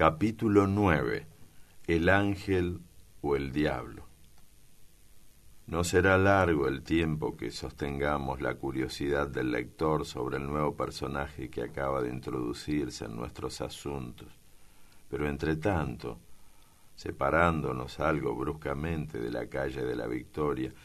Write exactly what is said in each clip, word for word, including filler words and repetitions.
Capítulo nueve. El ángel o el diablo. No será largo el tiempo que sostengamos la curiosidad del lector sobre el nuevo personaje que acaba de introducirse en nuestros asuntos, pero entre tanto, separándonos algo bruscamente de la calle de la Victoria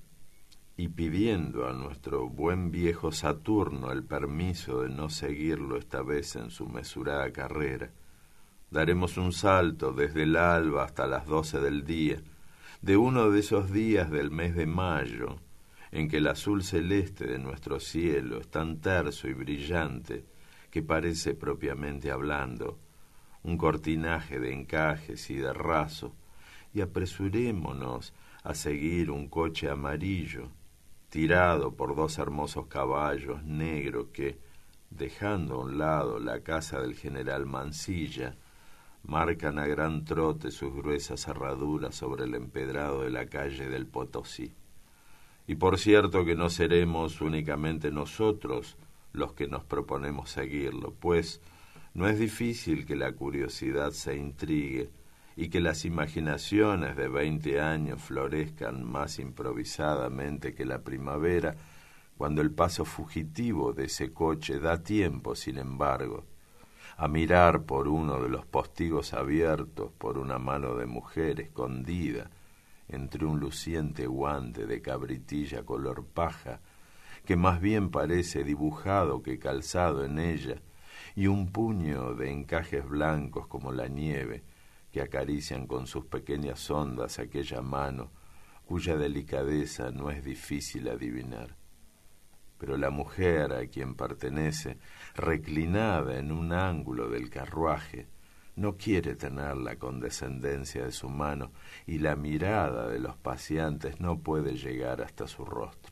y pidiendo a nuestro buen viejo Saturno el permiso de no seguirlo esta vez en su mesurada carrera, daremos un salto desde el alba hasta las doce del día, de uno de esos días del mes de mayo, en que el azul celeste de nuestro cielo es tan terso y brillante que parece, propiamente hablando, un cortinaje de encajes y de raso, y apresurémonos a seguir un coche amarillo, tirado por dos hermosos caballos negros que, dejando a un lado la casa del general Mansilla, marcan a gran trote sus gruesas herraduras sobre el empedrado de la calle del Potosí. Y por cierto que no seremos únicamente nosotros los que nos proponemos seguirlo, pues no es difícil que la curiosidad se intrigue y que las imaginaciones de veinte años florezcan más improvisadamente que la primavera, cuando el paso fugitivo de ese coche da tiempo, sin embargo, a mirar por uno de los postigos abiertos por una mano de mujer escondida entre un luciente guante de cabritilla color paja, que más bien parece dibujado que calzado en ella, y un puño de encajes blancos como la nieve, que acarician con sus pequeñas ondas aquella mano, cuya delicadeza no es difícil adivinar. Pero la mujer a quien pertenece, reclinada en un ángulo del carruaje, no quiere tener la condescendencia de su mano, y la mirada de los paseantes no puede llegar hasta su rostro.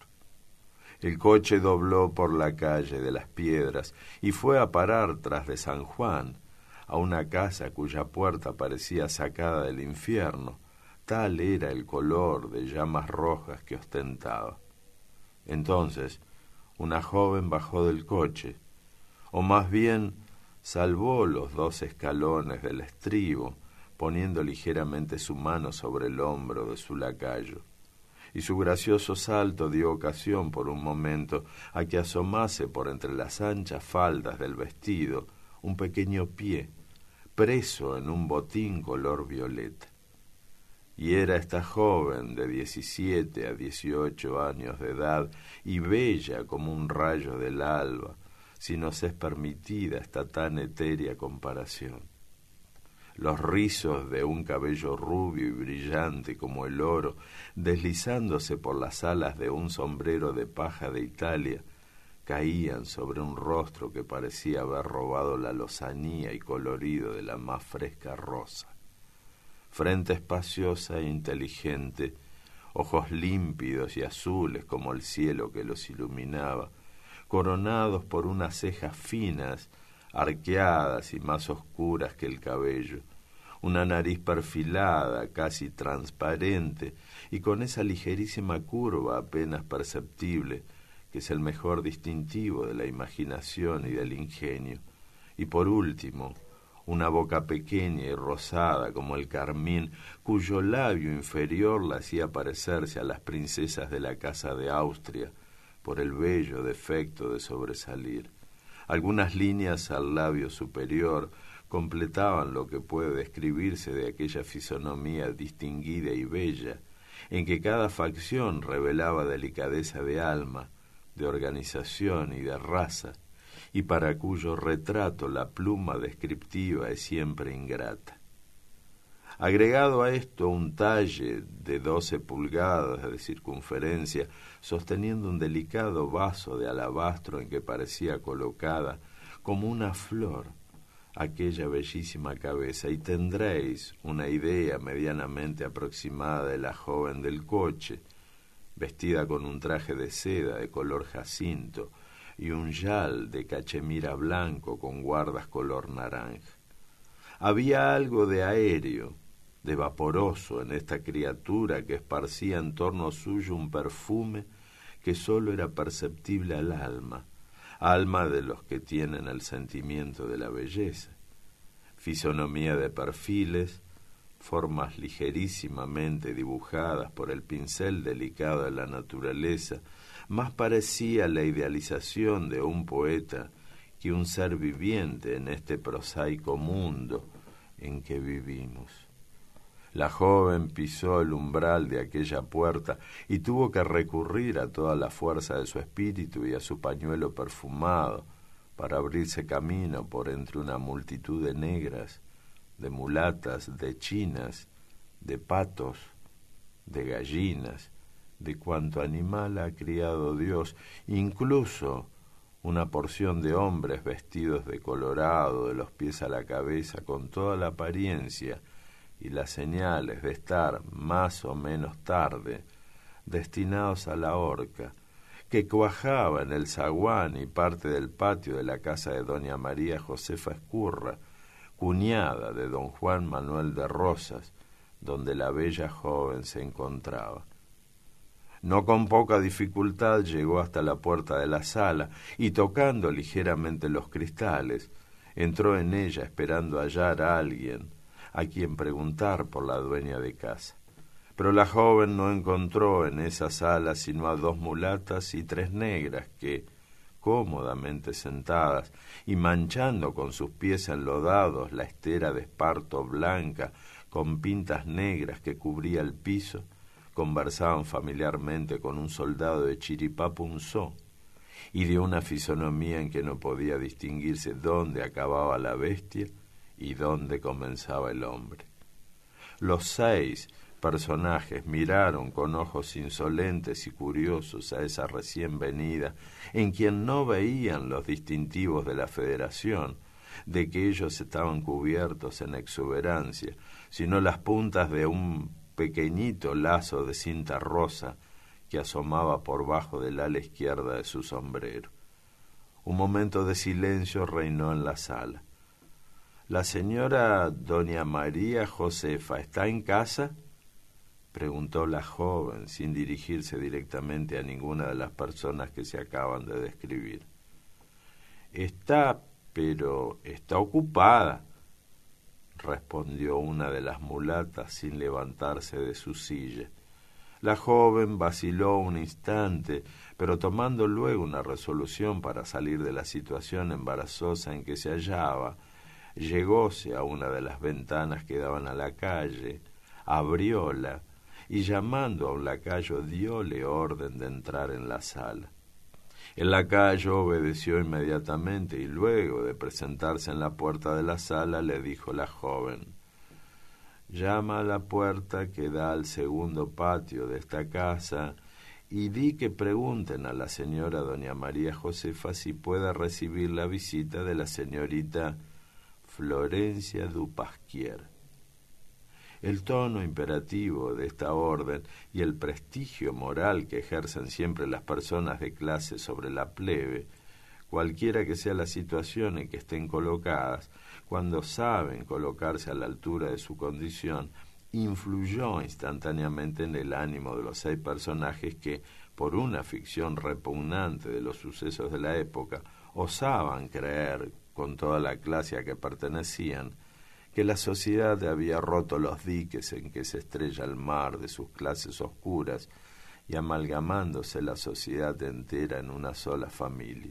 El coche dobló por la calle de las Piedras y fue a parar tras de San Juan, a una casa cuya puerta parecía sacada del infierno, tal era el color de llamas rojas que ostentaba. Entonces, una joven bajó del coche, o más bien salvó los dos escalones del estribo, poniendo ligeramente su mano sobre el hombro de su lacayo, y su gracioso salto dio ocasión por un momento a que asomase por entre las anchas faldas del vestido un pequeño pie, preso en un botín color violeta. Y era esta joven de diecisiete a dieciocho años de edad y bella como un rayo del alba, si nos es permitida esta tan etérea comparación. Los rizos de un cabello rubio y brillante como el oro, deslizándose por las alas de un sombrero de paja de Italia, caían sobre un rostro que parecía haber robado la lozanía y colorido de la más fresca rosa. Frente espaciosa e inteligente, ojos límpidos y azules como el cielo que los iluminaba, coronados por unas cejas finas, arqueadas y más oscuras que el cabello, una nariz perfilada, casi transparente, y con esa ligerísima curva apenas perceptible, que es el mejor distintivo de la imaginación y del ingenio, y por último, una boca pequeña y rosada como el carmín, cuyo labio inferior la hacía parecerse a las princesas de la casa de Austria, por el bello defecto de sobresalir. Algunas líneas al labio superior completaban lo que puede describirse de aquella fisonomía distinguida y bella, en que cada facción revelaba delicadeza de alma, de organización y de raza, y para cuyo retrato la pluma descriptiva es siempre ingrata. Agregado a esto un talle de doce pulgadas de circunferencia, sosteniendo un delicado vaso de alabastro en que parecía colocada como una flor aquella bellísima cabeza, y tendréis una idea medianamente aproximada de la joven del coche, vestida con un traje de seda de color jacinto y un yal de cachemira blanco con guardas color naranja. Había algo de aéreo, de vaporoso en esta criatura que esparcía en torno suyo un perfume que sólo era perceptible al alma, alma de los que tienen el sentimiento de la belleza. fisonomía de perfiles, formas ligerísimamente dibujadas por el pincel delicado de la naturaleza, más parecía la idealización de un poeta que un ser viviente en este prosaico mundo en que vivimos. La joven pisó el umbral de aquella puerta y tuvo que recurrir a toda la fuerza de su espíritu y a su pañuelo perfumado para abrirse camino por entre una multitud de negras, de mulatas, de chinas, de patos, de gallinas, de cuanto animal ha criado Dios, incluso una porción de hombres vestidos de colorado de los pies a la cabeza, con toda la apariencia y las señales de estar más o menos tarde destinados a la horca, que cuajaba en el zaguán y parte del patio de la casa de doña María Josefa Escurra, cuñada de don Juan Manuel de Rosas, donde la bella joven se encontraba. No con poca dificultad llegó hasta la puerta de la sala y, tocando ligeramente los cristales, entró en ella esperando hallar a alguien a quien preguntar por la dueña de casa. Pero la joven no encontró en esa sala sino a dos mulatas y tres negras que, cómodamente sentadas y manchando con sus pies enlodados la estera de esparto blanca con pintas negras que cubría el piso, conversaban familiarmente con un soldado de Chiripá Punzó, y de una fisonomía en que no podía distinguirse dónde acababa la bestia y dónde comenzaba el hombre. Los seis personajes miraron con ojos insolentes y curiosos a esa recién venida, en quien no veían los distintivos de la Federación, de que ellos estaban cubiertos en exuberancia, sino las puntas de un pequeñito lazo de cinta rosa que asomaba por bajo del ala izquierda de su sombrero. Un momento de silencio reinó en la sala. «¿La señora doña María Josefa está en casa?», preguntó la joven, sin dirigirse directamente a ninguna de las personas que se acaban de describir. «Está, pero está ocupada», respondió una de las mulatas sin levantarse de su silla. La joven vaciló un instante, pero tomando luego una resolución para salir de la situación embarazosa en que se hallaba, llegóse a una de las ventanas que daban a la calle, abrióla y, llamando a un lacayo, dióle orden de entrar en la sala. El lacayo obedeció inmediatamente y luego de presentarse en la puerta de la sala le dijo la joven: «Llama a la puerta que da al segundo patio de esta casa y di que pregunten a la señora doña María Josefa si puede recibir la visita de la señorita Florencia Dupasquier». El tono imperativo de esta orden y el prestigio moral que ejercen siempre las personas de clase sobre la plebe, cualquiera que sea la situación en que estén colocadas, cuando saben colocarse a la altura de su condición, influyó instantáneamente en el ánimo de los seis personajes que, por una ficción repugnante de los sucesos de la época, osaban creer, con toda la clase a que pertenecían, que la sociedad había roto los diques en que se estrella el mar de sus clases oscuras y amalgamándose la sociedad entera en una sola familia.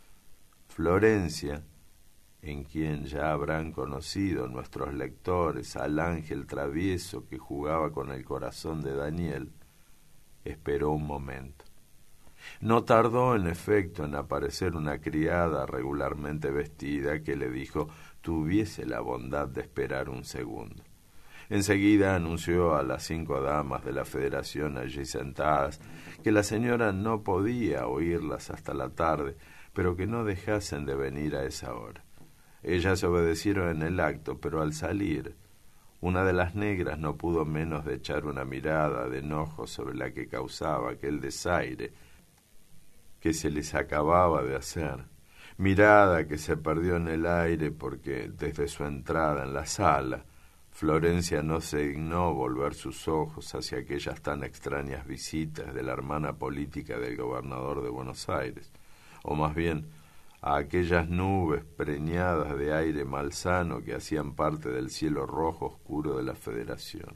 Florencia, en quien ya habrán conocido nuestros lectores al ángel travieso que jugaba con el corazón de Daniel, esperó un momento. No tardó, en efecto, en aparecer una criada regularmente vestida que le dijo tuviese la bondad de esperar un segundo. Enseguida anunció a las cinco damas de la Federación allí sentadas que la señora no podía oírlas hasta la tarde, pero que no dejasen de venir a esa hora. Ellas obedecieron en el acto, pero al salir, una de las negras no pudo menos de echar una mirada de enojo sobre la que causaba aquel desaire que se les acababa de hacer, mirada que se perdió en el aire porque desde su entrada en la sala Florencia no se dignó volver sus ojos hacia aquellas tan extrañas visitas de la hermana política del gobernador de Buenos Aires, o más bien a aquellas nubes preñadas de aire malsano que hacían parte del cielo rojo oscuro de la Federación.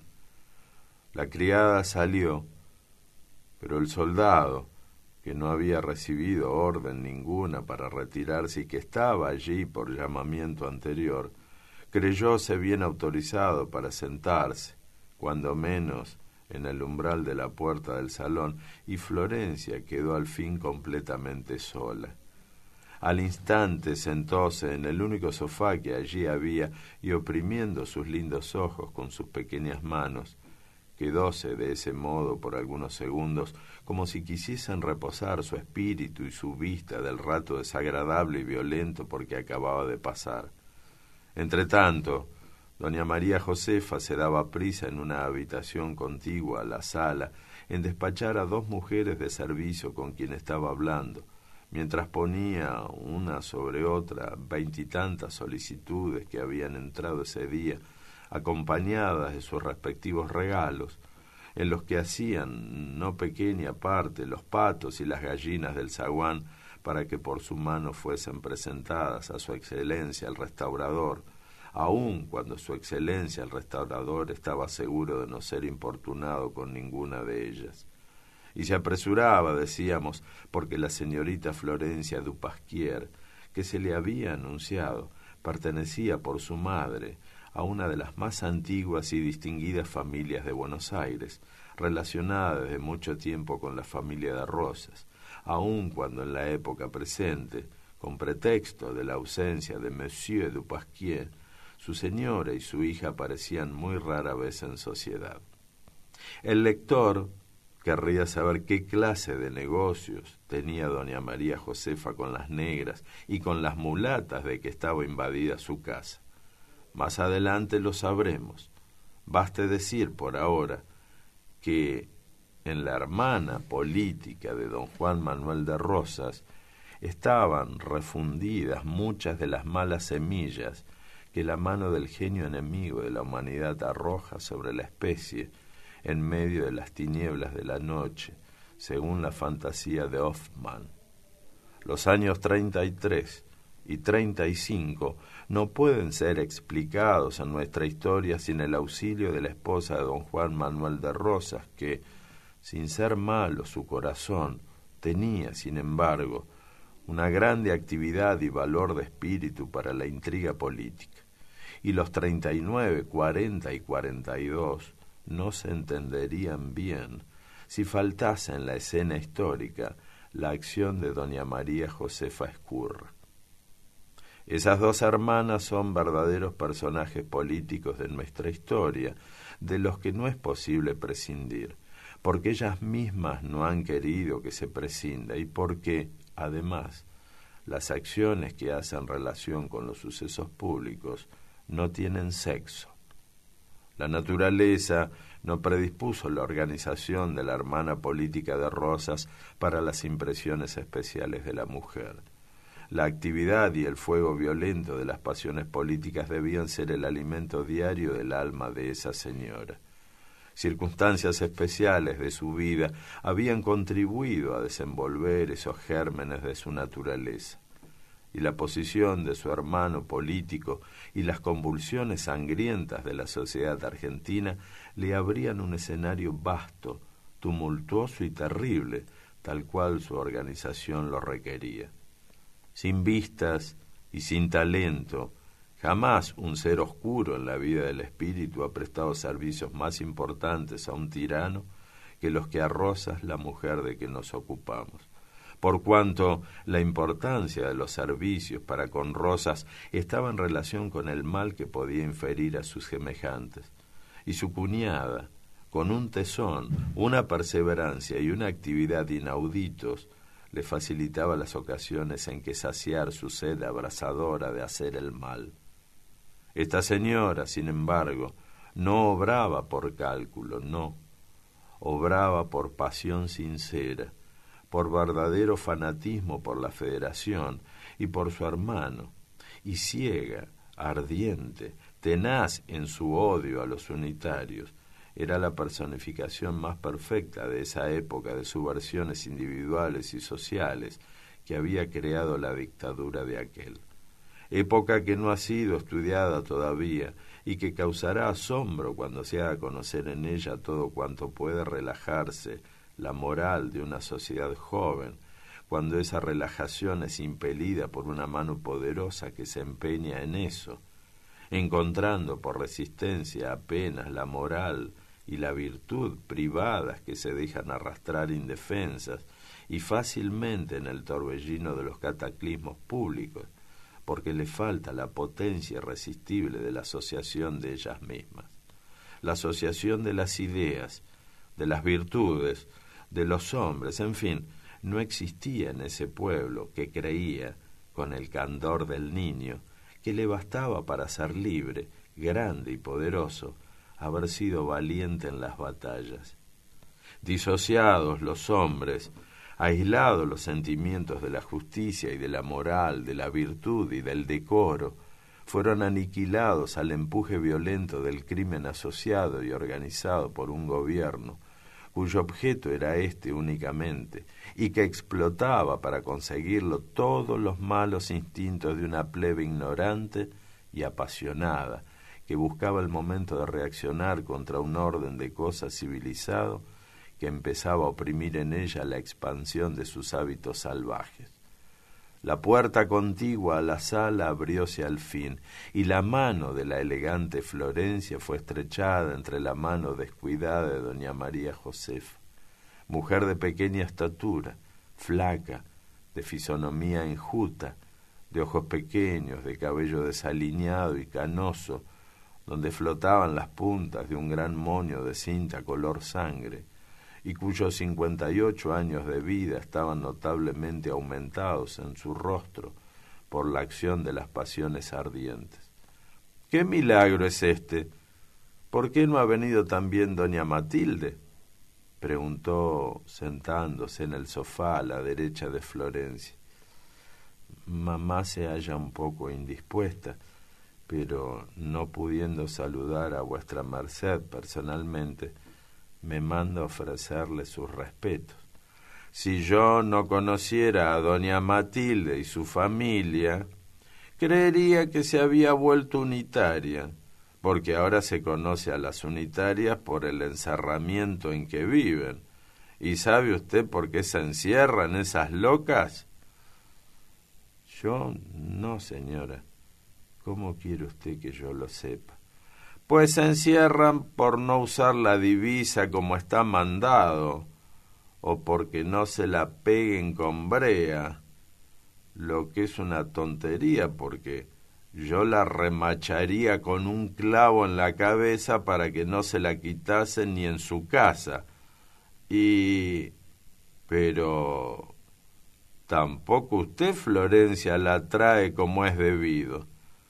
La criada salió, pero el soldado, que no había recibido orden ninguna para retirarse y que estaba allí por llamamiento anterior, creyóse bien autorizado para sentarse, cuando menos en el umbral de la puerta del salón, y Florencia quedó al fin completamente sola. Al instante sentóse en el único sofá que allí había y, oprimiendo sus lindos ojos con sus pequeñas manos, quedóse de ese modo por algunos segundos, como si quisiesen reposar su espíritu y su vista del rato desagradable y violento por que acababa de pasar. Entretanto, doña María Josefa se daba prisa en una habitación contigua a la sala en despachar a dos mujeres de servicio con quien estaba hablando, mientras ponía una sobre otra veintitantas solicitudes que habían entrado ese día, acompañadas de sus respectivos regalos, en los que hacían no pequeña parte los patos y las gallinas del zaguán para que por su mano fuesen presentadas a su excelencia el restaurador, aun cuando su excelencia el restaurador estaba seguro de no ser importunado con ninguna de ellas. Y se apresuraba, decíamos, porque la señorita Florencia Dupasquier, que se le había anunciado, pertenecía por su madre a una de las más antiguas y distinguidas familias de Buenos Aires, relacionada desde mucho tiempo con la familia de Rosas, aun cuando en la época presente, con pretexto de la ausencia de Monsieur Dupasquier, su señora y su hija aparecían muy rara vez en sociedad. El lector querría saber qué clase de negocios tenía doña María Josefa con las negras y con las mulatas de que estaba invadida su casa. Más adelante lo sabremos. Baste decir por ahora que en la hermana política de don Juan Manuel de Rosas estaban refundidas muchas de las malas semillas que la mano del genio enemigo de la humanidad arroja sobre la especie en medio de las tinieblas de la noche, según la fantasía de Hoffmann. Los años treinta y tres y treinta y cinco no pueden ser explicados en nuestra historia sin el auxilio de la esposa de don Juan Manuel de Rosas, que, sin ser malo su corazón, tenía, sin embargo, una grande actividad y valor de espíritu para la intriga política. Y los treinta y nueve, cuarenta y cuarenta y dos no se entenderían bien si faltase en la escena histórica la acción de doña María Josefa Ezcurra. Esas dos hermanas son verdaderos personajes políticos de nuestra historia, de los que no es posible prescindir, porque ellas mismas no han querido que se prescinda y porque, además, las acciones que hacen relación con los sucesos públicos no tienen sexo. La naturaleza no predispuso la organización de la hermana política de Rosas para las impresiones especiales de la mujer. La actividad y el fuego violento de las pasiones políticas debían ser el alimento diario del alma de esa señora. Circunstancias especiales de su vida habían contribuido a desenvolver esos gérmenes de su naturaleza, y la posición de su hermano político y las convulsiones sangrientas de la sociedad argentina le abrían un escenario vasto, tumultuoso y terrible, tal cual su organización lo requería. Sin vistas y sin talento, jamás un ser oscuro en la vida del espíritu ha prestado servicios más importantes a un tirano que los que a Rosas, la mujer de que nos ocupamos. Por cuanto la importancia de los servicios para con Rosas estaba en relación con el mal que podía inferir a sus semejantes, y su cuñada, con un tesón, una perseverancia y una actividad inauditos, le facilitaba las ocasiones en que saciar su sed abrasadora de hacer el mal. Esta señora, sin embargo, no obraba por cálculo, no, obraba por pasión sincera, por verdadero fanatismo por la Federación y por su hermano, y ciega, ardiente, tenaz en su odio a los unitarios, era la personificación más perfecta de esa época de subversiones individuales y sociales que había creado la dictadura de aquel. Época que no ha sido estudiada todavía y que causará asombro cuando se haga conocer en ella todo cuanto puede relajarse la moral de una sociedad joven, cuando esa relajación es impelida por una mano poderosa que se empeña en eso, encontrando por resistencia apenas la moral y la virtud privadas que se dejan arrastrar indefensas y fácilmente en el torbellino de los cataclismos públicos, porque le falta la potencia irresistible de la asociación de ellas mismas, la asociación de las ideas, de las virtudes, de los hombres, en fin, no existía en ese pueblo que creía, con el candor del niño, que le bastaba para ser libre, grande y poderoso, haber sido valiente en las batallas. Disociados los hombres, aislados los sentimientos de la justicia y de la moral, de la virtud y del decoro, fueron aniquilados al empuje violento del crimen asociado y organizado por un gobierno, cuyo objeto era éste únicamente, y que explotaba para conseguirlo todos los malos instintos de una plebe ignorante y apasionada, que buscaba el momento de reaccionar contra un orden de cosas civilizado que empezaba a oprimir en ella la expansión de sus hábitos salvajes. La puerta contigua a la sala abrióse al fin, y la mano de la elegante Florencia fue estrechada entre la mano descuidada de doña María Josefa, mujer de pequeña estatura, flaca, de fisonomía enjuta, de ojos pequeños, de cabello desaliñado y canoso, donde flotaban las puntas de un gran moño de cinta color sangre, y cuyos cincuenta y ocho años de vida estaban notablemente aumentados en su rostro por la acción de las pasiones ardientes. ¿Qué milagro es este? ¿Por qué no ha venido también doña Matilde?, preguntó sentándose en el sofá a la derecha de Florencia. Mamá se halla un poco indispuesta, pero no pudiendo saludar a vuestra merced personalmente, me manda ofrecerle sus respetos. Si yo no conociera a doña Matilde y su familia, creería que se había vuelto unitaria, porque ahora se conoce a las unitarias por el encerramiento en que viven. ¿Y sabe usted por qué se encierran esas locas? Yo no, señora. ¿Cómo quiere usted que yo lo sepa? Pues se encierran por no usar la divisa como está mandado, o porque no se la peguen con brea, lo que es una tontería, porque yo la remacharía con un clavo en la cabeza para que no se la quitasen ni en su casa. Y... pero... tampoco usted, Florencia, la trae como es debido.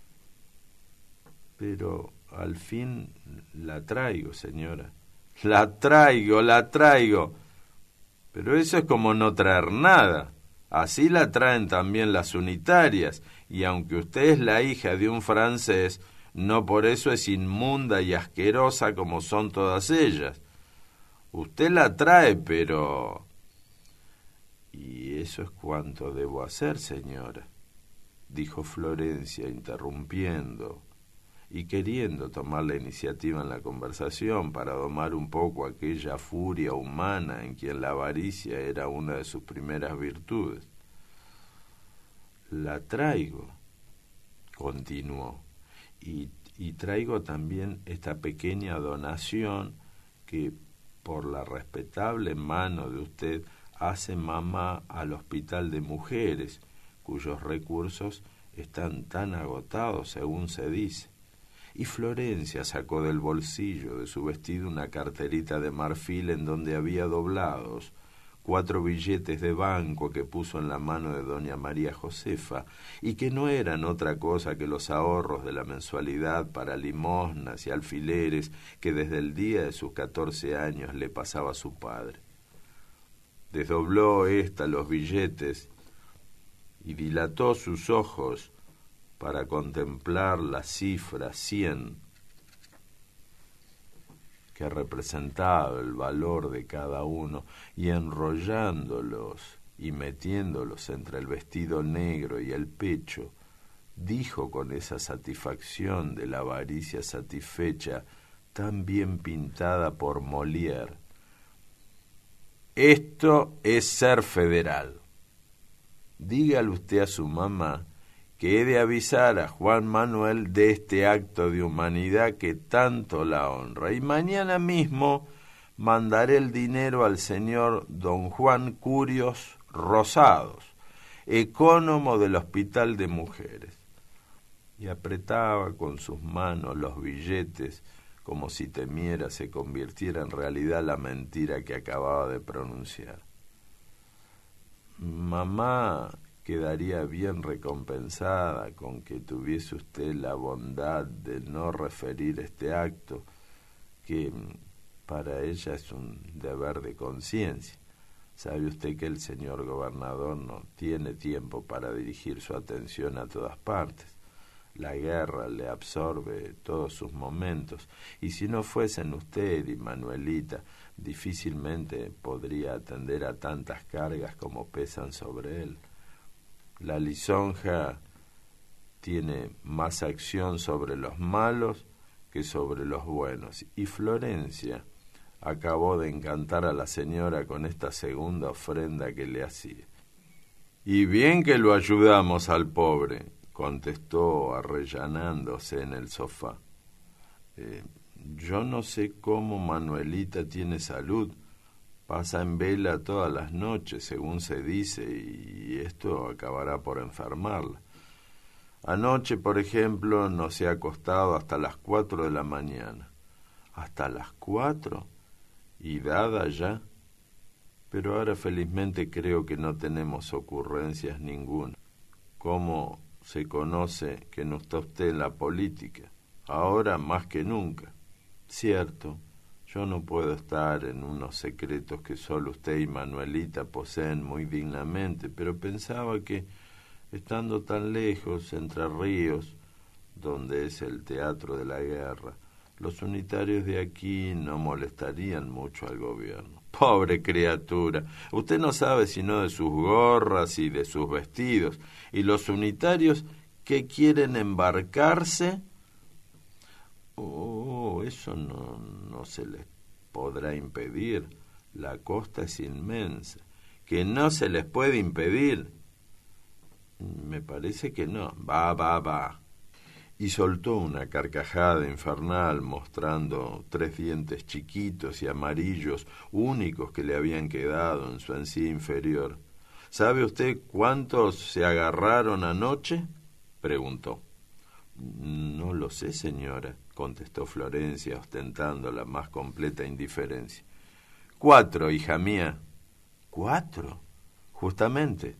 Pero... al fin la traigo, señora. La traigo, la traigo. Pero eso es como no traer nada. Así la traen también las unitarias, y aunque usted es la hija de un francés, no por eso es inmunda y asquerosa como son todas ellas. Usted la trae, pero... ¿Y eso es cuanto debo hacer, señora?, dijo Florencia, interrumpiendo y queriendo tomar la iniciativa en la conversación para domar un poco aquella furia humana en quien la avaricia era una de sus primeras virtudes. La traigo, continuó, y, y traigo también esta pequeña donación que por la respetable mano de usted hace mamá al Hospital de Mujeres, cuyos recursos están tan agotados según se dice. Y Florencia sacó del bolsillo de su vestido una carterita de marfil en donde había doblados cuatro billetes de banco que puso en la mano de doña María Josefa, y que no eran otra cosa que los ahorros de la mensualidad para limosnas y alfileres que desde el día de sus catorce años le pasaba a su padre. Desdobló ésta los billetes y dilató sus ojos para contemplar la cifra cien, que representaba el valor de cada uno, y enrollándolos y metiéndolos entre el vestido negro y el pecho, dijo con esa satisfacción de la avaricia satisfecha, tan bien pintada por Molière: «Esto es ser federal. Dígale usted a su mamá que he de avisar a Juan Manuel de este acto de humanidad que tanto la honra, y mañana mismo mandaré el dinero al señor don Juan Curios Rosados, ecónomo del Hospital de Mujeres». Y apretaba con sus manos los billetes como si temiera se convirtiera en realidad la mentira que acababa de pronunciar. Mamá quedaría bien recompensada con que tuviese usted la bondad de no referir este acto, que para ella es un deber de conciencia. Sabe usted que el señor gobernador no tiene tiempo para dirigir su atención a todas partes. La guerra le absorbe todos sus momentos, y si no fuesen usted y Manuelita, difícilmente podría atender a tantas cargas como pesan sobre él. La lisonja tiene más acción sobre los malos que sobre los buenos, y Florencia acabó de encantar a la señora con esta segunda ofrenda que le hacía. «Y bien que lo ayudamos al pobre», contestó arrellanándose en el sofá. Eh, yo no sé cómo Manuelita tiene salud. Pasa en vela todas las noches, según se dice, y esto acabará por enfermarla. Anoche, por ejemplo, no se ha acostado hasta las cuatro de la mañana. ¿Hasta las cuatro? ¿Y dada ya? Pero ahora felizmente creo que no tenemos ocurrencias ninguna. ¿Cómo se conoce que no está usted en la política? Ahora más que nunca. Cierto, yo no puedo estar en unos secretos que solo usted y Manuelita poseen muy dignamente, pero pensaba que, estando tan lejos, Entre Ríos, donde es el teatro de la guerra, los unitarios de aquí no molestarían mucho al gobierno. Pobre criatura, usted no sabe sino de sus gorras y de sus vestidos, y los unitarios que quieren embarcarse, oh, eso no, no se les podrá impedir. La costa es inmensa. ¿Que no se les puede impedir? Me parece que no. Va, va, va. Y soltó una carcajada infernal, mostrando tres dientes chiquitos y amarillos, únicos que le habían quedado en su encía inferior. ¿Sabe usted cuántos se agarraron anoche?, preguntó. No lo sé, señora, contestó Florencia, ostentando la más completa indiferencia. Cuatro, hija mía. ¿Cuatro? Justamente.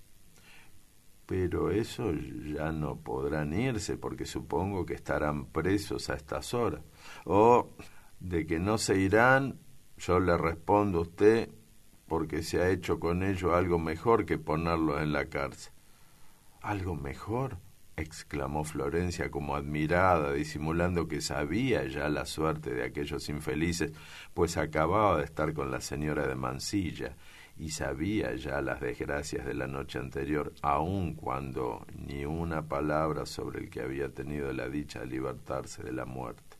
Pero eso ya no podrán irse, porque supongo que estarán presos a estas horas. O de que no se irán, yo le respondo a usted, porque se ha hecho con ellos algo mejor que ponerlos en la cárcel. ¿Algo mejor?, exclamó Florencia como admirada, disimulando que sabía ya la suerte de aquellos infelices, pues acababa de estar con la señora de Mansilla, y sabía ya las desgracias de la noche anterior, aun cuando ni una palabra sobre el que había tenido la dicha de libertarse de la muerte.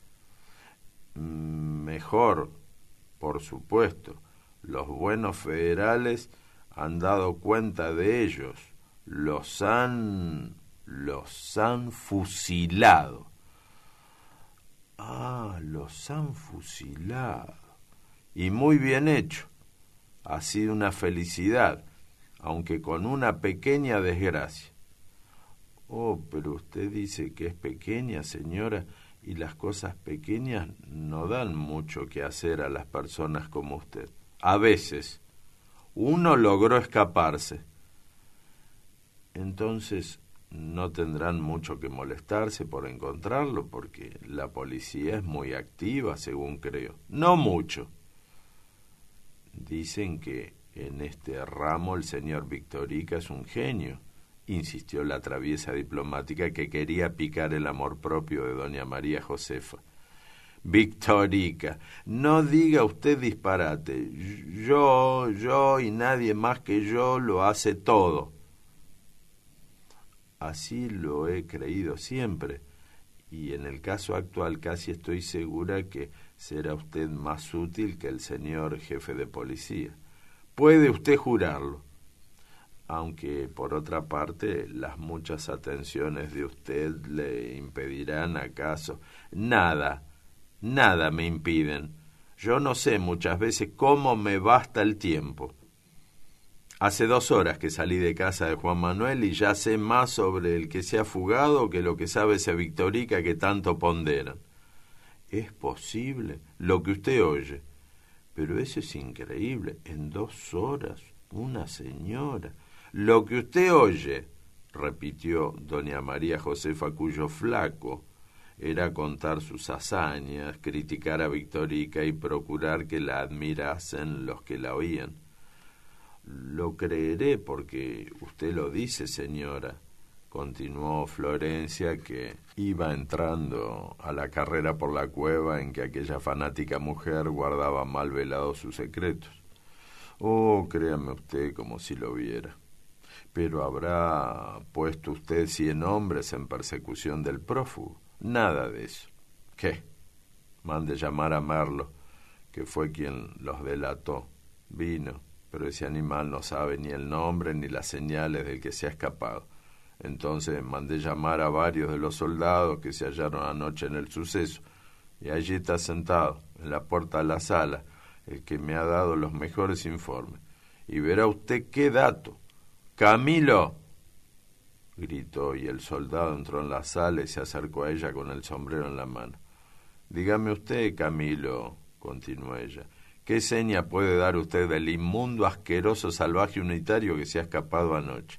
Mejor, por supuesto, los buenos federales han dado cuenta de ellos, los han, los han fusilado. Ah, los han fusilado. Y muy bien hecho. Ha sido una felicidad, aunque con una pequeña desgracia. Oh, pero usted dice que es pequeña, señora, y las cosas pequeñas no dan mucho que hacer a las personas como usted. A veces, uno logró escaparse. Entonces, no tendrán mucho que molestarse por encontrarlo, porque la policía es muy activa, según creo. No mucho. Dicen que en este ramo el señor Victorica es un genio, insistió la traviesa diplomática que quería picar el amor propio de doña María Josefa. Victorica, no diga usted disparate. Yo, yo y nadie más que yo lo hace todo. Así lo he creído siempre, y en el caso actual casi estoy segura que será usted más útil que el señor jefe de policía. Puede usted jurarlo. Aunque, por otra parte, las muchas atenciones de usted le impedirán acaso. Nada, nada me impiden. Yo no sé muchas veces cómo me basta el tiempo. Hace dos horas que salí de casa de Juan Manuel y ya sé más sobre el que se ha fugado que lo que sabe esa Victorica que tanto ponderan. Es posible lo que usted oye, pero eso es increíble. En dos horas, una señora... Lo que usted oye, repitió doña María Josefa, cuyo flaco era contar sus hazañas, criticar a Victorica y procurar que la admirasen los que la oían. Lo creeré porque usted lo dice, señora, continuó Florencia, que iba entrando a la carrera por la cueva en que aquella fanática mujer guardaba mal velados sus secretos. Oh, créame usted como si lo viera. Pero habrá puesto usted cien hombres en persecución del prófugo. Nada de eso. ¿Qué? Mande llamar a Merlo, que fue quien los delató. Vino, pero ese animal no sabe ni el nombre ni las señales del que se ha escapado. Entonces mandé llamar a varios de los soldados que se hallaron anoche en el suceso, y allí está sentado, en la puerta de la sala, el que me ha dado los mejores informes. Y verá usted qué dato. ¡Camilo!, gritó, y el soldado entró en la sala y se acercó a ella con el sombrero en la mano. Dígame usted, Camilo, continuó ella, ¿qué seña puede dar usted del inmundo, asqueroso, salvaje unitario que se ha escapado anoche?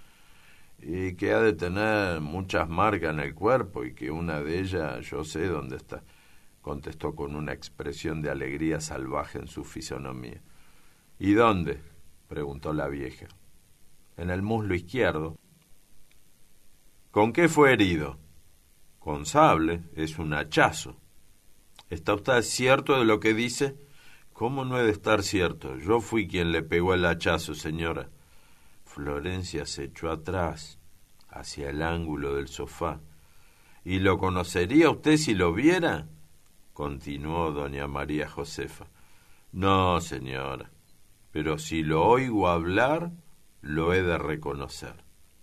Y que ha de tener muchas marcas en el cuerpo y que una de ellas yo sé dónde está, contestó con una expresión de alegría salvaje en su fisonomía. ¿Y dónde?, preguntó la vieja. En el muslo izquierdo. ¿Con qué fue herido? Con sable, es un hachazo. ¿Está usted cierto de lo que dice? ¿Cómo no he de estar cierto? Yo fui quien le pegó el hachazo, señora. Florencia se echó atrás, hacia el ángulo del sofá. ¿Y lo conocería usted si lo viera?, continuó doña María Josefa. No, señora, pero si lo oigo hablar, lo he de reconocer.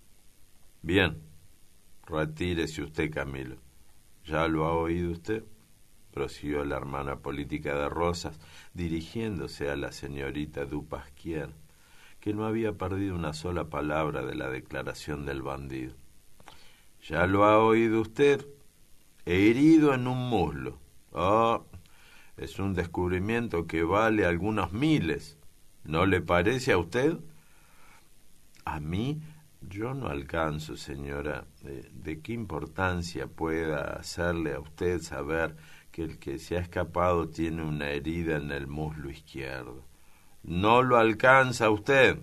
Bien, retírese usted, Camilo. ¿Ya lo ha oído usted?, prosiguió la hermana política de Rosas, dirigiéndose a la señorita Dupasquier, que no había perdido una sola palabra de la declaración del bandido. ¿Ya lo ha oído usted? Herido en un muslo. Oh, es un descubrimiento que vale algunos miles. ¿No le parece a usted? A mí, yo no alcanzo, señora, de, de qué importancia pueda hacerle a usted saber que el que se ha escapado tiene una herida en el muslo izquierdo. ¿No lo alcanza usted?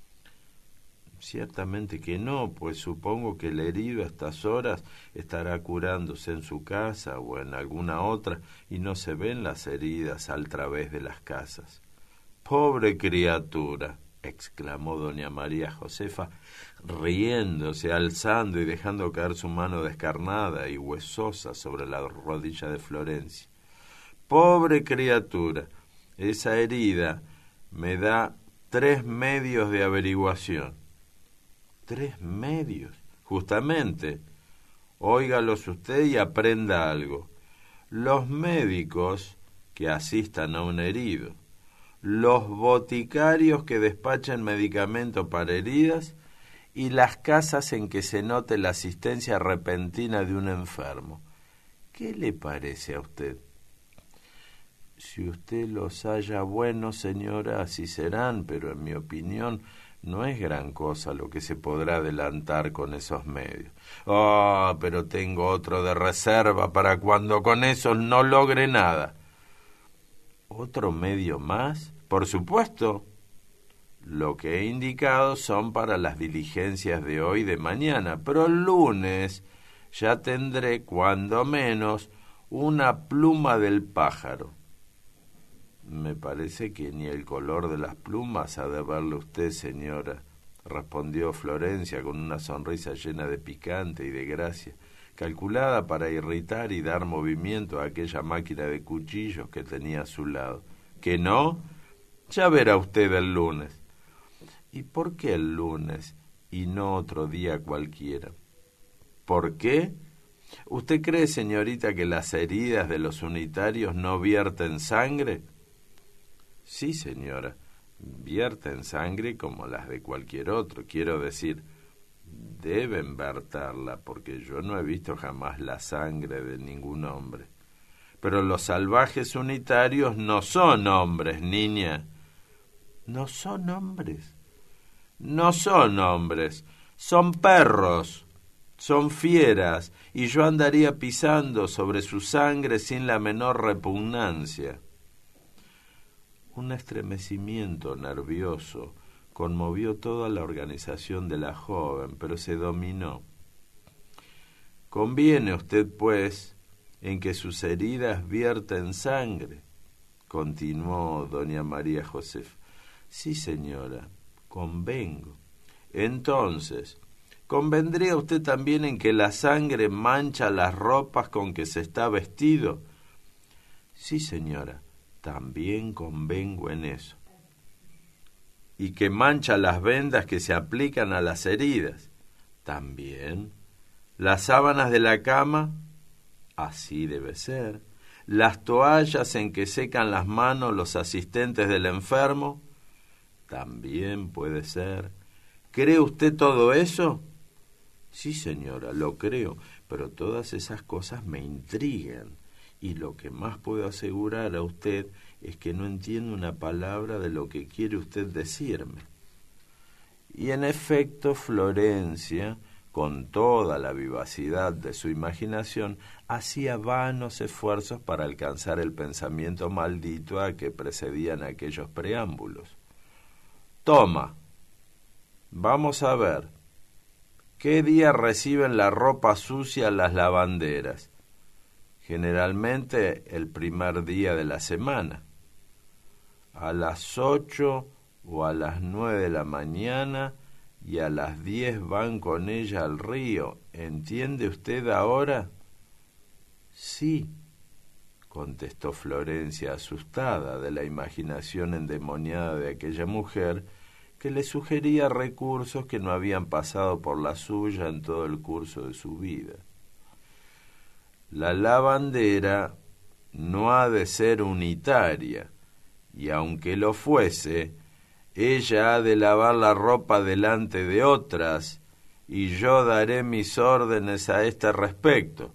Ciertamente que no, pues supongo que el herido a estas horas estará curándose en su casa o en alguna otra y no se ven las heridas al través de las casas. ¡Pobre criatura!, exclamó doña María Josefa, riéndose, alzando y dejando caer su mano descarnada y huesosa sobre la rodilla de Florencia. ¡Pobre criatura! Esa herida me da tres medios de averiguación. ¿Tres medios? Justamente. Óigalos usted y aprenda algo. Los médicos que asistan a un herido, los boticarios que despachen medicamento para heridas y las casas en que se note la asistencia repentina de un enfermo. ¿Qué le parece a usted? Si usted los halla buenos, señora, así serán, pero en mi opinión no es gran cosa lo que se podrá adelantar con esos medios. Oh, pero tengo otro de reserva para cuando con esos no logre nada. ¿Otro medio más? Por supuesto. Lo que he indicado son para las diligencias de hoy y de mañana, pero el lunes ya tendré, cuando menos, una pluma del pájaro. Me parece que ni el color de las plumas ha de verle usted, señora, respondió Florencia con una sonrisa llena de picante y de gracia, calculada para irritar y dar movimiento a aquella máquina de cuchillos que tenía a su lado. ¿Que no? Ya verá usted el lunes. ¿Y por qué el lunes y no otro día cualquiera? ¿Por qué? ¿Usted cree, señorita, que las heridas de los unitarios no vierten sangre? Sí, señora, vierten sangre como las de cualquier otro. Quiero decir, deben verterla, porque yo no he visto jamás la sangre de ningún hombre. Pero los salvajes unitarios no son hombres, niña. ¿No son hombres? No son hombres, son perros, son fieras, y yo andaría pisando sobre su sangre sin la menor repugnancia. Un estremecimiento nervioso conmovió toda la organización de la joven, pero se dominó. Conviene usted, pues, en que sus heridas vierten sangre, continuó doña María Josefa. Sí, señora, convengo. Entonces, ¿convendría usted también en que la sangre mancha las ropas con que se está vestido? Sí, señora, también convengo en eso. ¿Y que mancha las vendas que se aplican a las heridas? También. ¿Las sábanas de la cama? Así debe ser. ¿Las toallas en que secan las manos los asistentes del enfermo? También puede ser. ¿Cree usted todo eso? Sí, señora, lo creo, pero todas esas cosas me intrigan. Y lo que más puedo asegurar a usted es que no entiendo una palabra de lo que quiere usted decirme. Y en efecto, Florencia, con toda la vivacidad de su imaginación, hacía vanos esfuerzos para alcanzar el pensamiento maldito a que precedían aquellos preámbulos. Toma, vamos a ver, ¿qué día reciben la ropa sucia las lavanderas? Generalmente el primer día de la semana. A las ocho o a las nueve de la mañana y a las diez van con ella al río. ¿Entiende usted ahora? Sí, contestó Florencia, asustada de la imaginación endemoniada de aquella mujer que le sugería recursos que no habían pasado por la suya en todo el curso de su vida. La lavandera no ha de ser unitaria, y aunque lo fuese, ella ha de lavar la ropa delante de otras, y yo daré mis órdenes a este respecto.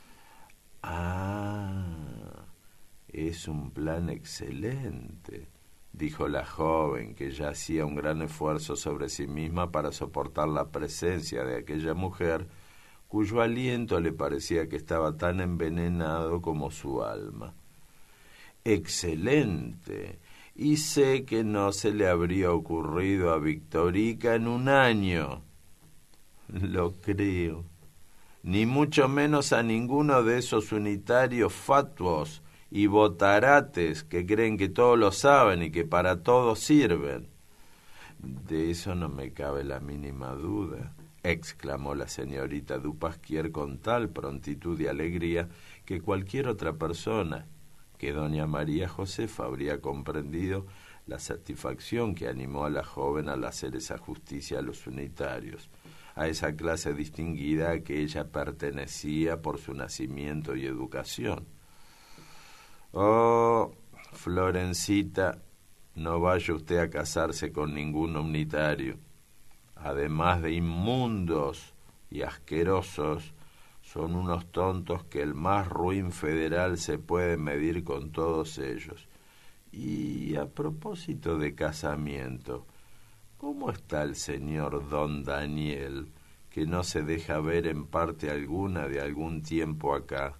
Ah, es un plan excelente, dijo la joven, que ya hacía un gran esfuerzo sobre sí misma para soportar la presencia de aquella mujer, cuyo aliento le parecía que estaba tan envenenado como su alma. Excelente, y sé que no se le habría ocurrido a Victorica en un año. Lo creo. Ni mucho menos a ninguno de esos unitarios fatuos y botarates que creen que todo lo saben y que para todo sirven. De eso no me cabe la mínima duda, exclamó la señorita Dupasquier con tal prontitud y alegría que cualquier otra persona que doña María Josefa habría comprendido la satisfacción que animó a la joven al hacer esa justicia a los unitarios, a esa clase distinguida a que ella pertenecía por su nacimiento y educación. Oh, Florencita, no vaya usted a casarse con ningún unitario. Además de inmundos y asquerosos, son unos tontos que el más ruin federal se puede medir con todos ellos. Y a propósito de casamiento, ¿cómo está el señor don Daniel, que no se deja ver en parte alguna de algún tiempo acá?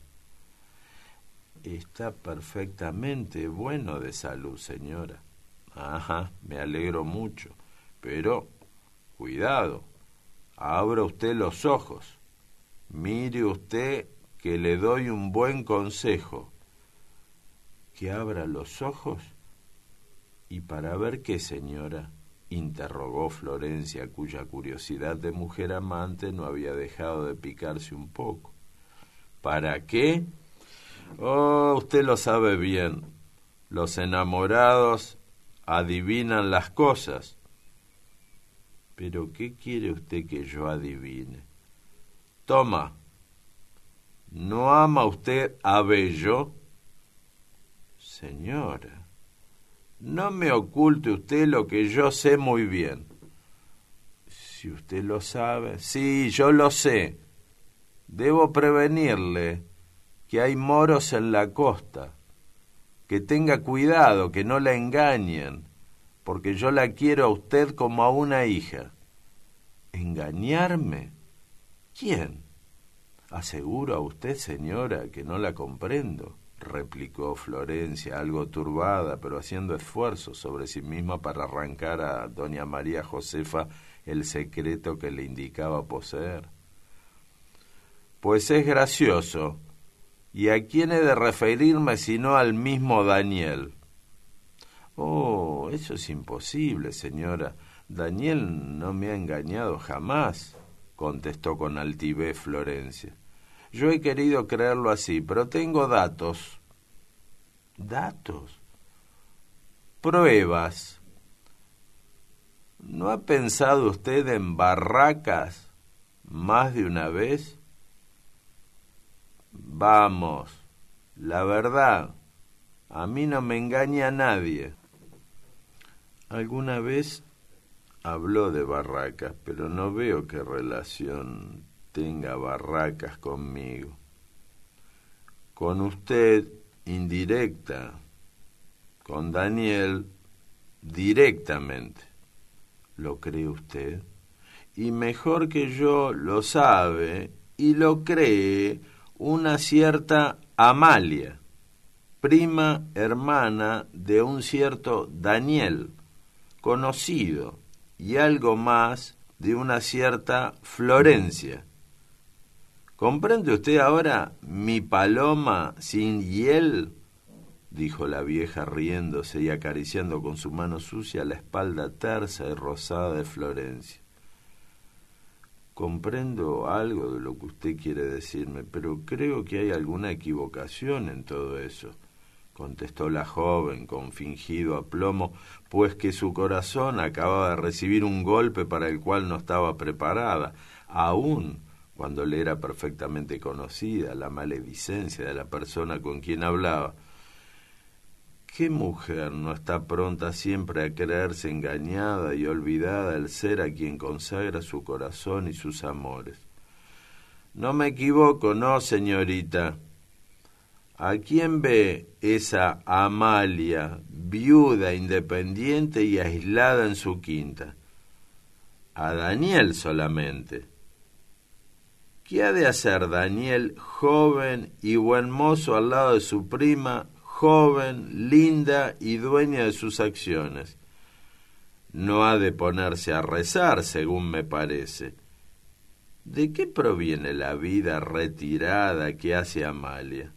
Está perfectamente bueno de salud, señora. Ajá, me alegro mucho, pero cuidado, abra usted los ojos. Mire usted que le doy un buen consejo. ¿Que abra los ojos? ¿Y para ver qué, señora?, interrogó Florencia, cuya curiosidad de mujer amante no había dejado de picarse un poco. ¿Para qué? Oh, usted lo sabe bien. Los enamorados adivinan las cosas. ¿Pero qué quiere usted que yo adivine? Toma, ¿no ama usted a Bello? Señora, no me oculte usted lo que yo sé muy bien. Si usted lo sabe. Sí, yo lo sé. Debo prevenirle que hay moros en la costa. Que tenga cuidado, que no la engañen, porque yo la quiero a usted como a una hija. ¿Engañarme? ¿Quién? Aseguro a usted, señora, que no la comprendo, replicó Florencia, algo turbada, pero haciendo esfuerzos sobre sí misma para arrancar a doña María Josefa el secreto que le indicaba poseer. Pues es gracioso. ¿Y a quién he de referirme sino al mismo Daniel? Oh, eso es imposible, señora. Daniel no me ha engañado jamás, contestó con altivez Florencia. Yo he querido creerlo así, pero tengo datos. ¿Datos? Pruebas. ¿No ha pensado usted en Barracas más de una vez? Vamos, la verdad, a mí no me engaña nadie. Alguna vez habló de Barracas, pero no veo qué relación tenga Barracas conmigo. Con usted, indirecta. Con Daniel, directamente. ¿Lo cree usted? Y mejor que yo lo sabe y lo cree una cierta Amalia, prima hermana de un cierto Daniel, conocido, y algo más de una cierta Florencia. ¿Comprende usted ahora mi paloma sin hiel? Dijo la vieja riéndose y acariciando con su mano sucia la espalda tersa y rosada de Florencia. Comprendo algo de lo que usted quiere decirme, pero creo que hay alguna equivocación en todo eso, contestó la joven con fingido aplomo, pues que su corazón acababa de recibir un golpe para el cual no estaba preparada, aun cuando le era perfectamente conocida la maledicencia de la persona con quien hablaba. ¿Qué mujer no está pronta siempre a creerse engañada y olvidada el ser a quien consagra su corazón y sus amores? No me equivoco, no, señorita. ¿A quién ve esa Amalia, viuda, independiente y aislada en su quinta? A Daniel solamente. ¿Qué ha de hacer Daniel, joven y buen mozo, al lado de su prima, joven, linda y dueña de sus acciones? No ha de ponerse a rezar, según me parece. ¿De qué proviene la vida retirada que hace Amalia?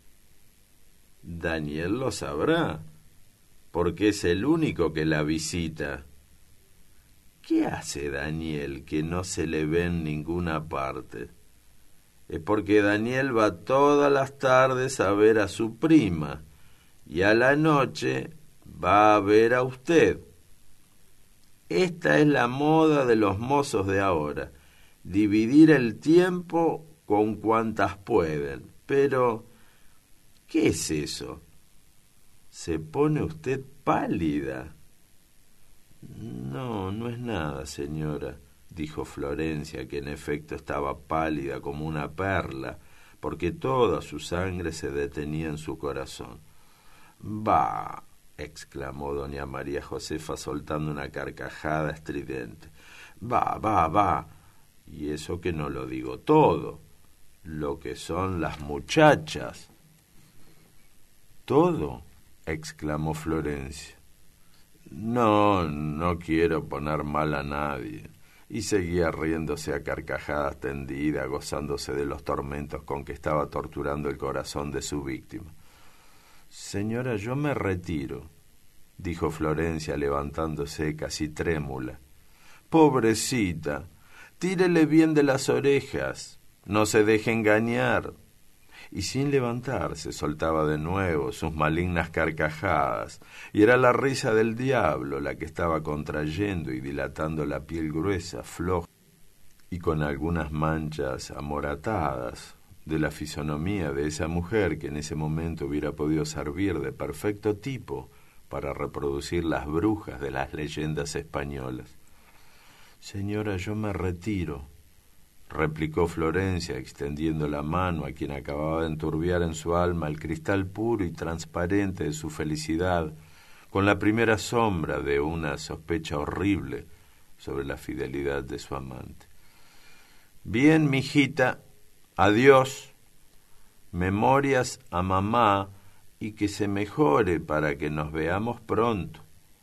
Daniel lo sabrá, porque es el único que la visita. ¿Qué hace Daniel que no se le ve en ninguna parte? Es porque Daniel va todas las tardes a ver a su prima, y a la noche va a ver a usted. Esta es la moda de los mozos de ahora, dividir el tiempo con cuantas pueden. Pero, ¿qué es eso? ¿Se pone usted pálida? No, no es nada, señora, dijo Florencia, que en efecto estaba pálida como una perla, porque toda su sangre se detenía en su corazón. «Bah», exclamó doña María Josefa soltando una carcajada estridente. «Bah, bah, bah. Y eso que no lo digo todo. Lo que son las muchachas». «¿Todo?», exclamó Florencia. «No, no quiero poner mal a nadie. y seguía riéndose a carcajadas tendida, gozándose de los tormentos con que estaba torturando el corazón de su víctima. «Señora, yo me retiro», dijo Florencia levantándose casi trémula. «Pobrecita, tírele bien de las orejas, no se deje engañar». Y sin levantarse soltaba de nuevo sus malignas carcajadas, y era la risa del diablo la que estaba contrayendo y dilatando la piel gruesa, floja y con algunas manchas amoratadas de la fisonomía de esa mujer que en ese momento hubiera podido servir de perfecto tipo para reproducir las brujas de las leyendas españolas. «Señora, yo me retiro», replicó Florencia, extendiendo la mano a quien acababa de enturbiar en su alma el cristal puro y transparente de su felicidad, con la primera sombra de una sospecha horrible sobre la fidelidad de su amante. «Bien, mijita, adiós, memorias a mamá y que se mejore para que nos veamos pronto.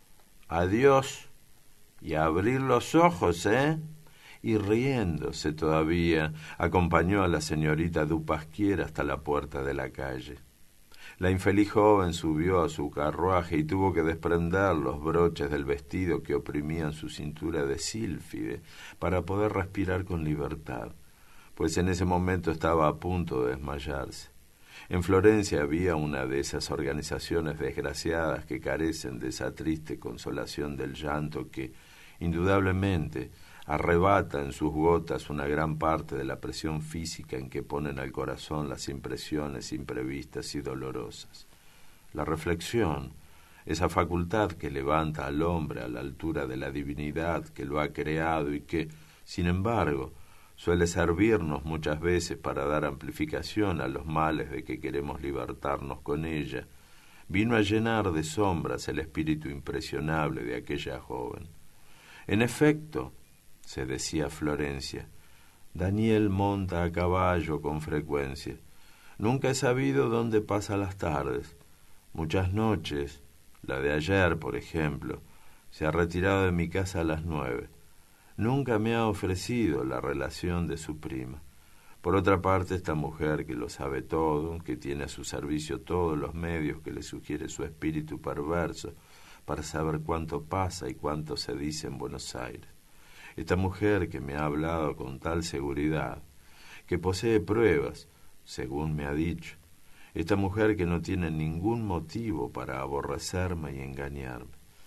Adiós, y a abrir los ojos, ¿eh?». Y riéndose todavía, acompañó a la señorita Dupasquier hasta la puerta de la calle. La infeliz joven subió a su carruaje y tuvo que desprender los broches del vestido que oprimían su cintura de sílfide para poder respirar con libertad, pues en ese momento estaba a punto de desmayarse. En Florencia había una de esas organizaciones desgraciadas que carecen de esa triste consolación del llanto que, indudablemente, arrebata en sus gotas una gran parte de la presión física en que ponen al corazón las impresiones imprevistas y dolorosas. La reflexión, esa facultad que levanta al hombre a la altura de la divinidad que lo ha creado y que, sin embargo, suele servirnos muchas veces para dar amplificación a los males de que queremos libertarnos con ella, vino a llenar de sombras el espíritu impresionable de aquella joven. En efecto, se decía Florencia, Daniel monta a caballo con frecuencia. Nunca he sabido dónde pasa las tardes. Muchas noches, la de ayer, por ejemplo, se ha retirado de mi casa a las nueve. Nunca me ha ofrecido la relación de su prima. Por otra parte, esta mujer que lo sabe todo, que tiene a su servicio todos los medios que le sugiere su espíritu perverso para saber cuánto pasa y cuánto se dice en Buenos Aires. Esta mujer que me ha hablado con tal seguridad, que posee pruebas, según me ha dicho. Esta mujer que no tiene ningún motivo para aborrecerme y engañarme.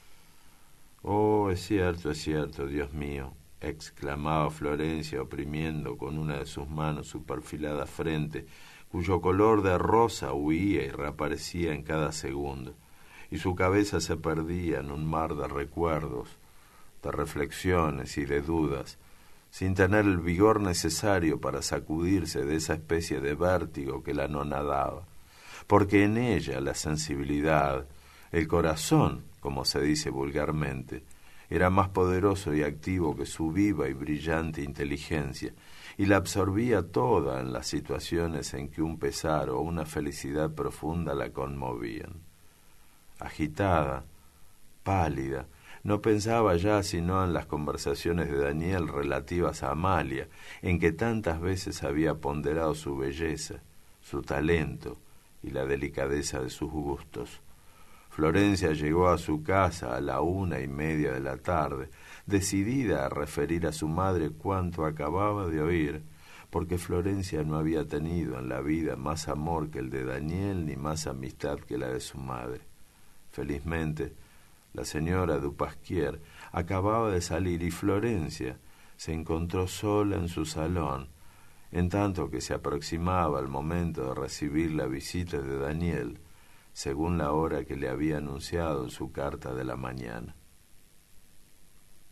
«Oh, es cierto, es cierto, Dios mío», exclamaba Florencia, oprimiendo con una de sus manos su perfilada frente, cuyo color de rosa huía y reaparecía en cada segundo, y su cabeza se perdía en un mar de recuerdos, de reflexiones y de dudas, sin tener el vigor necesario para sacudirse de esa especie de vértigo que la anonadaba, porque en ella la sensibilidad, el corazón, como se dice vulgarmente, era más poderoso y activo que su viva y brillante inteligencia, y la absorbía toda en las situaciones en que un pesar o una felicidad profunda la conmovían. Agitada, pálida, no pensaba ya sino en las conversaciones de Daniel relativas a Amalia, en que tantas veces había ponderado su belleza, su talento y la delicadeza de sus gustos. Florencia llegó a su casa a la una y media de la tarde, decidida a referir a su madre cuanto acababa de oír, porque Florencia no había tenido en la vida más amor que el de Daniel ni más amistad que la de su madre. Felizmente, la señora Dupasquier acababa de salir y Florencia se encontró sola en su salón, en tanto que se aproximaba el momento de recibir la visita de Daniel, según la hora que le había anunciado en su carta de la mañana.